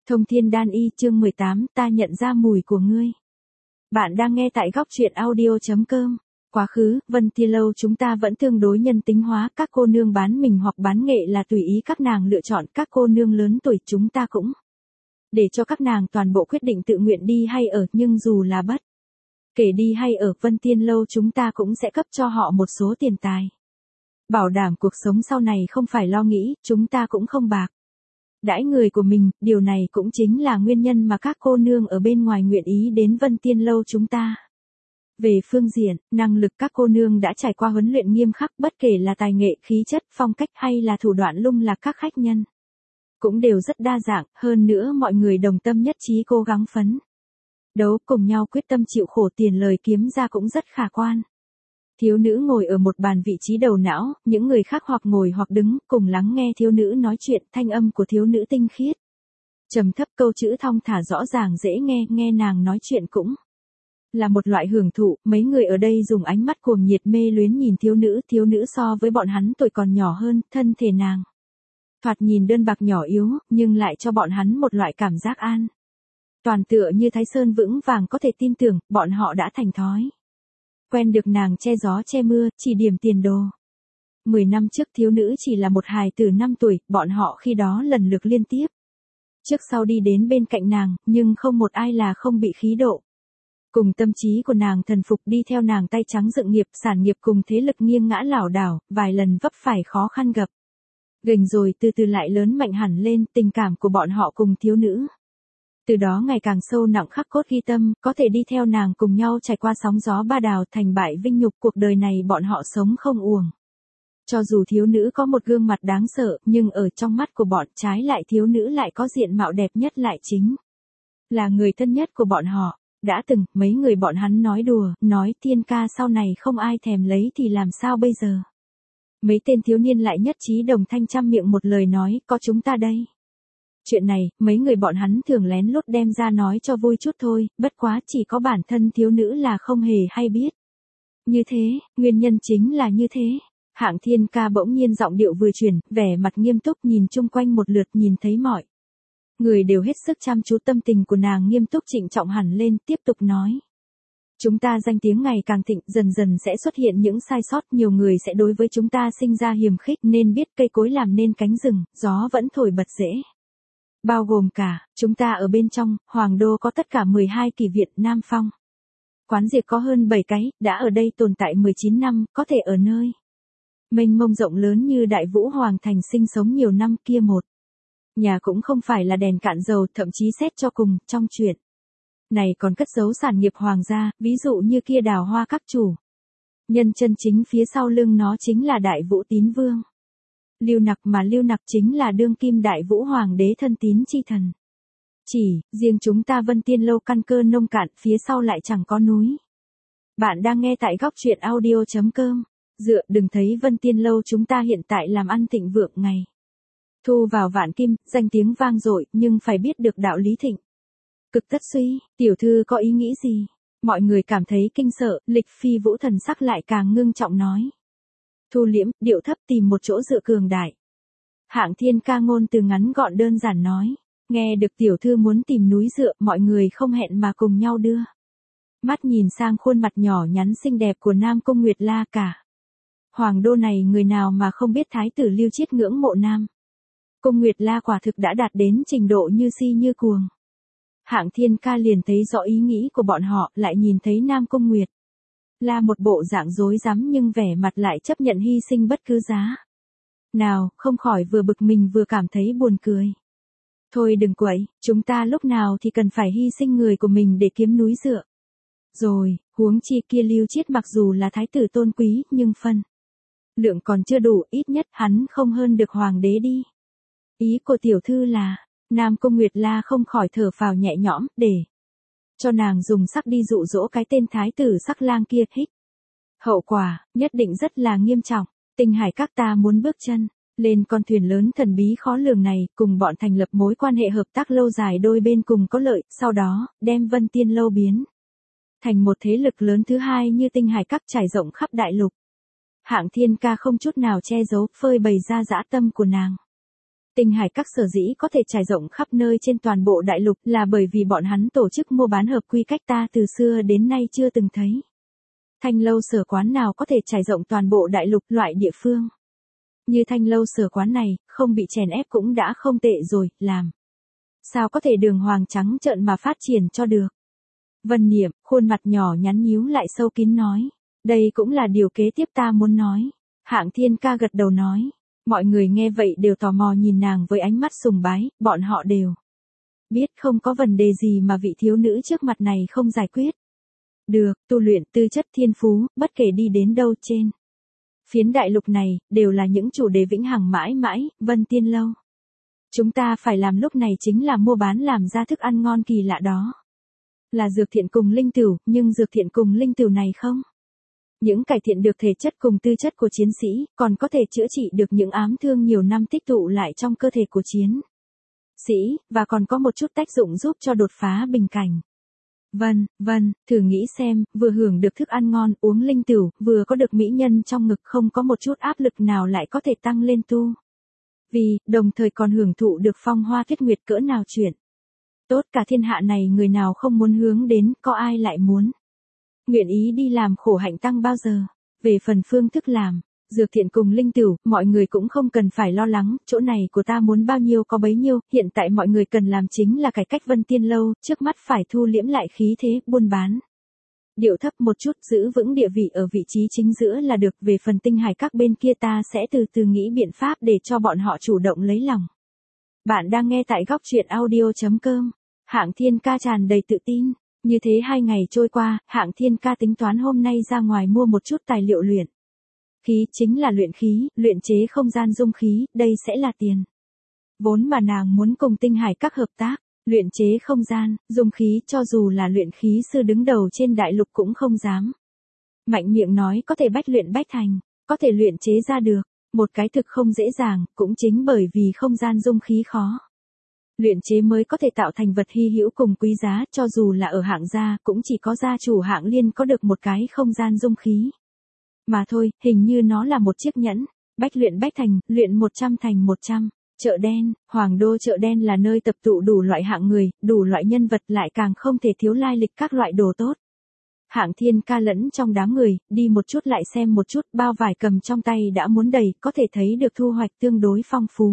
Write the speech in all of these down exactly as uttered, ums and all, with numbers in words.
Thông Thiên Đan Y chương mười tám, ta nhận ra mùi của ngươi. Bạn đang nghe tại góc truyện audio.com. Quá khứ, Vân Tiên Lâu chúng ta vẫn tương đối nhân tính hóa, các cô nương bán mình hoặc bán nghệ là tùy ý các nàng lựa chọn, các cô nương lớn tuổi chúng ta cũng để cho các nàng toàn bộ quyết định tự nguyện đi hay ở, nhưng dù là bất kể đi hay ở, Vân Tiên Lâu chúng ta cũng sẽ cấp cho họ một số tiền tài. Bảo đảm cuộc sống sau này không phải lo nghĩ, chúng ta cũng không bạc đãi người của mình, điều này cũng chính là nguyên nhân mà các cô nương ở bên ngoài nguyện ý đến Vân Tiên Lâu chúng ta. Về phương diện, năng lực các cô nương đã trải qua huấn luyện nghiêm khắc, bất kể là tài nghệ, khí chất, phong cách hay là thủ đoạn lung lạc các khách nhân. Cũng đều rất đa dạng, hơn nữa mọi người đồng tâm nhất trí cố gắng phấn đấu cùng nhau quyết tâm chịu khổ, tiền lời kiếm ra cũng rất khả quan. Thiếu nữ ngồi ở một bàn vị trí đầu não, những người khác hoặc ngồi hoặc đứng, cùng lắng nghe thiếu nữ nói chuyện, thanh âm của thiếu nữ tinh khiết. Trầm thấp, câu chữ thong thả rõ ràng dễ nghe, nghe nàng nói chuyện cũng là một loại hưởng thụ. Mấy người ở đây dùng ánh mắt cuồng nhiệt mê luyến nhìn thiếu nữ, thiếu nữ so với bọn hắn tuổi còn nhỏ hơn, thân thể nàng thoạt nhìn đơn bạc nhỏ yếu, nhưng lại cho bọn hắn một loại cảm giác an toàn tựa như Thái Sơn vững vàng có thể tin tưởng, bọn họ đã thành thói quen được nàng che gió che mưa, chỉ điểm tiền đồ. Mười năm trước thiếu nữ chỉ là một hài tử năm tuổi, bọn họ khi đó lần lượt liên tiếp trước sau đi đến bên cạnh nàng, nhưng không một ai là không bị khí độ cùng tâm trí của nàng thần phục, đi theo nàng tay trắng dựng nghiệp, sản nghiệp cùng thế lực nghiêng ngã lảo đảo, vài lần vấp phải khó khăn gập ghềnh rồi từ từ lại lớn mạnh hẳn lên. Tình cảm của bọn họ cùng thiếu nữ từ đó ngày càng sâu nặng khắc cốt ghi tâm, có thể đi theo nàng cùng nhau trải qua sóng gió ba đào, thành bại vinh nhục, cuộc đời này bọn họ sống không uổng. Cho dù thiếu nữ có một gương mặt đáng sợ, nhưng ở trong mắt của bọn trái lại thiếu nữ lại có diện mạo đẹp nhất, lại chính là người thân nhất của bọn họ. Đã từng, mấy người bọn hắn nói đùa, nói Tiên ca sau này không ai thèm lấy thì làm sao bây giờ. Mấy tên thiếu niên lại nhất trí đồng thanh trăm miệng một lời nói, có chúng ta đây. Chuyện này, mấy người bọn hắn thường lén lút đem ra nói cho vui chút thôi, bất quá chỉ có bản thân thiếu nữ là không hề hay biết. Như thế, nguyên nhân chính là như thế. Hạng Thiên ca bỗng nhiên giọng điệu vừa chuyển, vẻ mặt nghiêm túc nhìn chung quanh một lượt, nhìn thấy mọi người đều hết sức chăm chú, tâm tình của nàng nghiêm túc trịnh trọng hẳn lên, tiếp tục nói. Chúng ta danh tiếng ngày càng thịnh, dần dần sẽ xuất hiện những sai sót, nhiều người sẽ đối với chúng ta sinh ra hiềm khích, nên biết cây cối làm nên cánh rừng, gió vẫn thổi bật dễ. Bao gồm cả, chúng ta ở bên trong, Hoàng Đô có tất cả mười hai kỳ viện, Nam Phong Quán Diệp có hơn bảy cái, đã ở đây tồn tại mười chín năm, có thể ở nơi mênh mông rộng lớn như Đại Vũ Hoàng Thành sinh sống nhiều năm kia một nhà cũng không phải là đèn cạn dầu, thậm chí xét cho cùng, trong chuyện này còn cất giấu sản nghiệp hoàng gia, ví dụ như kia Đào Hoa các chủ nhân chân chính phía sau lưng nó chính là Đại Vũ Tín Vương Lưu Nặc, mà Lưu Nặc chính là đương kim Đại Vũ Hoàng đế thân tín chi thần. Chỉ, riêng chúng ta Vân Tiên Lâu căn cơ nông cạn, phía sau lại chẳng có núi. Bạn đang nghe tại góc truyện audio.com. Dựa, đừng thấy Vân Tiên Lâu chúng ta hiện tại làm ăn thịnh vượng ngày thu vào vạn kim, danh tiếng vang dội, nhưng phải biết được đạo lý thịnh cực tất suy. Tiểu thư có ý nghĩ gì? Mọi người cảm thấy kinh sợ, Lịch Phi Vũ thần sắc lại càng ngưng trọng nói. Thu liễm, điệu thấp, tìm một chỗ dựa cường đại. Hạng Thiên ca ngôn từ ngắn gọn đơn giản nói. Nghe được tiểu thư muốn tìm núi dựa, mọi người không hẹn mà cùng nhau đưa mắt nhìn sang khuôn mặt nhỏ nhắn xinh đẹp của Nam Cung Nguyệt La. Cả Hoàng Đô này người nào mà không biết thái tử Lưu Chiết ngưỡng mộ Nam Cung Nguyệt La quả thực đã đạt đến trình độ như si như cuồng. Hạng Thiên ca liền thấy rõ ý nghĩ của bọn họ, lại nhìn thấy Nam Cung Nguyệt là một bộ dạng rối rắm nhưng vẻ mặt lại chấp nhận hy sinh bất cứ giá nào, không khỏi vừa bực mình vừa cảm thấy buồn cười. Thôi đừng quậy, chúng ta lúc nào thì cần phải hy sinh người của mình để kiếm núi dựa. Rồi, huống chi kia Lưu Chiết mặc dù là thái tử tôn quý, nhưng phân lượng còn chưa đủ, ít nhất hắn không hơn được hoàng đế đi. Ý của tiểu thư là, Nam Cung Nguyệt La không khỏi thở phào nhẹ nhõm, để cho nàng dùng sắc đi dụ dỗ cái tên thái tử sắc lang kia, hích. Hậu quả, nhất định rất là nghiêm trọng. Tinh Hải các ta muốn bước chân lên con thuyền lớn thần bí khó lường này, cùng bọn thành lập mối quan hệ hợp tác lâu dài, đôi bên cùng có lợi, sau đó, đem Vân Tiên Lâu biến thành một thế lực lớn thứ hai như Tinh Hải các trải rộng khắp đại lục. Hạng Thiên ca không chút nào che giấu, phơi bày ra dã tâm của nàng. Tinh Hải Các sở dĩ có thể trải rộng khắp nơi trên toàn bộ đại lục là bởi vì bọn hắn tổ chức mua bán hợp quy cách ta từ xưa đến nay chưa từng thấy. Thanh lâu sở quán nào có thể trải rộng toàn bộ đại lục loại địa phương. Như thanh lâu sở quán này, không bị chèn ép cũng đã không tệ rồi, làm. Sao có thể đường hoàng trắng trợn mà phát triển cho được. Vân Niệm, khuôn mặt nhỏ nhắn nhíu lại sâu kín nói. Đây cũng là điều kế tiếp ta muốn nói. Hạng Thiên Ca gật đầu nói. Mọi người nghe vậy đều tò mò nhìn nàng với ánh mắt sùng bái, bọn họ đều biết không có vấn đề gì mà vị thiếu nữ trước mặt này không giải quyết. Được, tu luyện, tư chất, thiên phú, bất kể đi đến đâu trên phiến đại lục này, đều là những chủ đề vĩnh hằng mãi mãi, Vân Tiên Lâu. Chúng ta phải làm lúc này chính là mua bán làm ra thức ăn ngon kỳ lạ đó. Là dược thiện cùng linh tửu, nhưng dược thiện cùng linh tửu này không những cải thiện được thể chất cùng tư chất của chiến sĩ, còn có thể chữa trị được những ám thương nhiều năm tích tụ lại trong cơ thể của chiến sĩ, và còn có một chút tác dụng giúp cho đột phá bình cảnh. Vân, vân, thử nghĩ xem, vừa hưởng được thức ăn ngon, uống linh tửu, vừa có được mỹ nhân trong ngực, không có một chút áp lực nào lại có thể tăng lên tu vì, đồng thời còn hưởng thụ được phong hoa tuyết nguyệt cỡ nào chuyện. Tốt, cả thiên hạ này người nào không muốn hướng đến, có ai lại muốn nguyện ý đi làm khổ hạnh tăng bao giờ. Về phần phương thức làm, dược thiện cùng linh tửu, mọi người cũng không cần phải lo lắng, chỗ này của ta muốn bao nhiêu có bấy nhiêu, hiện tại mọi người cần làm chính là cải cách Vân Tiên Lâu, trước mắt phải thu liễm lại khí thế, buôn bán. Điệu thấp một chút, giữ vững địa vị ở vị trí chính giữa là được, về phần Tinh Hải Các bên kia ta sẽ từ từ nghĩ biện pháp để cho bọn họ chủ động lấy lòng. Bạn đang nghe tại góc truyện audio chấm com, Hạng Thiên Ca tràn đầy tự tin. Như thế hai ngày trôi qua, Hạng Thiên Ca tính toán hôm nay ra ngoài mua một chút tài liệu luyện khí, chính là luyện khí, luyện chế không gian dung khí, đây sẽ là tiền vốn mà nàng muốn cùng Tinh Hải Các hợp tác. Luyện chế không gian, dung khí, cho dù là luyện khí sư đứng đầu trên đại lục cũng không dám mạnh miệng nói có thể bách luyện bách thành, có thể luyện chế ra được, một cái thực không dễ dàng, cũng chính bởi vì không gian dung khí khó luyện chế mới có thể tạo thành vật hy hữu cùng quý giá, cho dù là ở hạng gia, cũng chỉ có gia chủ Hạng Liên có được một cái không gian dung khí mà thôi, hình như nó là một chiếc nhẫn. Bách luyện bách thành, luyện một trăm thành một trăm. Chợ đen, Hoàng Đô chợ đen là nơi tập tụ đủ loại hạng người, đủ loại nhân vật, lại càng không thể thiếu lai lịch các loại đồ tốt. Hạng Thiên Ca lẫn trong đám người, đi một chút lại xem một chút, bao vải cầm trong tay đã muốn đầy, có thể thấy được thu hoạch tương đối phong phú.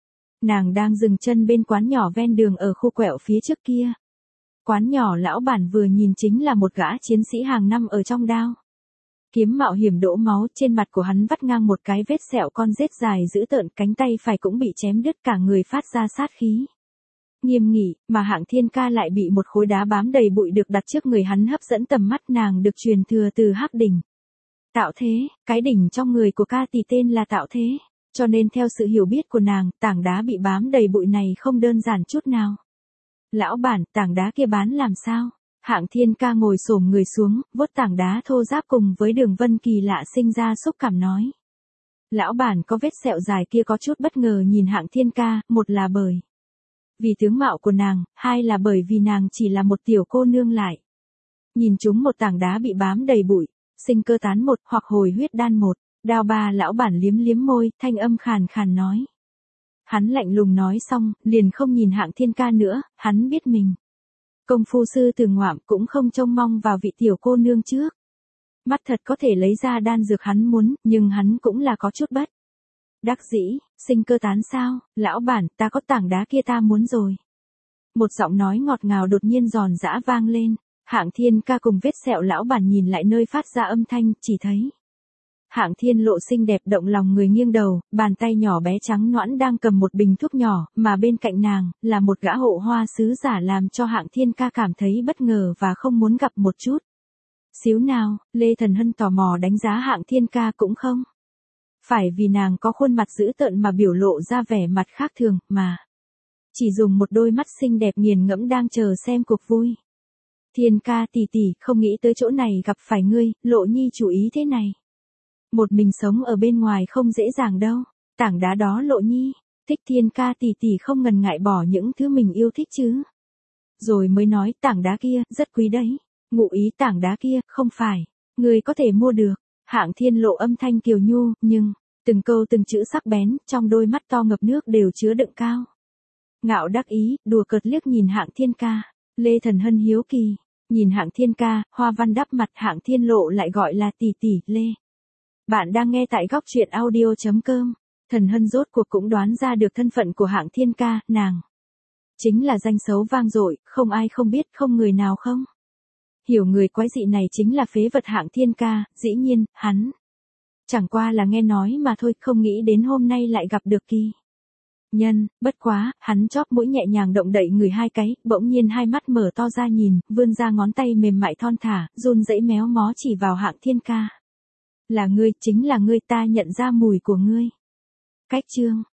Nàng đang dừng chân bên quán nhỏ ven đường ở khu quẹo phía trước kia. Quán nhỏ lão bản vừa nhìn chính là một gã chiến sĩ hàng năm ở trong đao kiếm mạo hiểm đổ máu, trên mặt của hắn vắt ngang một cái vết sẹo con rết dài dữ tợn, cánh tay phải cũng bị chém đứt, cả người phát ra sát khí nghiêm nghị, mà Hạng Thiên Ca lại bị một khối đá bám đầy bụi được đặt trước người hắn hấp dẫn tầm mắt. Nàng được truyền thừa từ Hắc đỉnh Tạo Thế, cái đỉnh trong người của ca tỷ tên là Tạo Thế, cho nên theo sự hiểu biết của nàng, tảng đá bị bám đầy bụi này không đơn giản chút nào. Lão bản, tảng đá kia bán làm sao? Hạng Thiên Ca ngồi xổm người xuống, vuốt tảng đá thô ráp cùng với đường vân kỳ lạ sinh ra xúc cảm nói. Lão bản có vết sẹo dài kia có chút bất ngờ nhìn Hạng Thiên Ca, một là bởi vì tướng mạo của nàng, hai là bởi vì nàng chỉ là một tiểu cô nương lại nhìn chúng một tảng đá bị bám đầy bụi, sinh cơ tán một, hoặc hồi huyết đan một. Đao ba lão bản liếm liếm môi, thanh âm khàn khàn nói. Hắn lạnh lùng nói xong, liền không nhìn Hạng Thiên Ca nữa, hắn biết mình công phu sư từ ngoạm, cũng không trông mong vào vị tiểu cô nương trước mắt thật có thể lấy ra đan dược hắn muốn, nhưng hắn cũng là có chút bất đắc dĩ. Sinh cơ tán sao? Lão bản, ta có tảng đá kia ta muốn rồi. Một giọng nói ngọt ngào đột nhiên giòn giã vang lên. Hạng Thiên Ca cùng vết sẹo lão bản nhìn lại nơi phát ra âm thanh, chỉ thấy Hạng Thiên Lộ xinh đẹp động lòng người, nghiêng đầu, bàn tay nhỏ bé trắng nõn đang cầm một bình thuốc nhỏ, mà bên cạnh nàng là một gã hộ hoa sứ giả, làm cho Hạng Thiên Ca cảm thấy bất ngờ và không muốn gặp một chút xíu nào. Lê Thần Hân tò mò đánh giá Hạng Thiên Ca, cũng không phải vì nàng có khuôn mặt dữ tợn mà biểu lộ ra vẻ mặt khác thường, mà chỉ dùng một đôi mắt xinh đẹp nghiền ngẫm đang chờ xem cuộc vui. Thiên Ca tỷ tỷ, không nghĩ tới chỗ này gặp phải ngươi, Lộ Nhi chú ý thế này. Một mình sống ở bên ngoài không dễ dàng đâu. Tảng đá đó Lộ Nhi thích, Thiên Ca tỷ tỷ không ngần ngại bỏ những thứ mình yêu thích chứ. Rồi mới nói, tảng đá kia rất quý đấy. Ngụ ý tảng đá kia không phải ngươi có thể mua được. Hạng Thiên Lộ âm thanh kiều nhu, nhưng Từng câu từng chữ sắc bén, trong đôi mắt to ngập nước đều chứa đựng cao ngạo đắc ý, đùa cợt liếc nhìn Hạng Thiên Ca. Lê Thần Hân hiếu kỳ, nhìn Hạng Thiên Ca, hoa văn đắp mặt. Hạng Thiên Lộ lại gọi là tỷ tỷ, Lê. Bạn đang nghe tại góc truyện audio chấm com. Thần Hân rốt cuộc cũng đoán ra được thân phận của Hạng Thiên Ca, nàng chính là danh xấu vang dội, không ai không biết, không người nào không hiểu người quái dị này chính là phế vật Hạng Thiên Ca. Dĩ nhiên, hắn chẳng qua là nghe nói mà thôi, không nghĩ đến hôm nay lại gặp được kỳ nhân. Bất quá, hắn chóp mũi nhẹ nhàng động đậy người hai cái, bỗng nhiên hai mắt mở to ra nhìn, vươn ra ngón tay mềm mại thon thả, run rẩy méo mó chỉ vào Hạng Thiên Ca. Là ngươi, chính là ngươi, ta nhận ra mùi của ngươi. Cách chương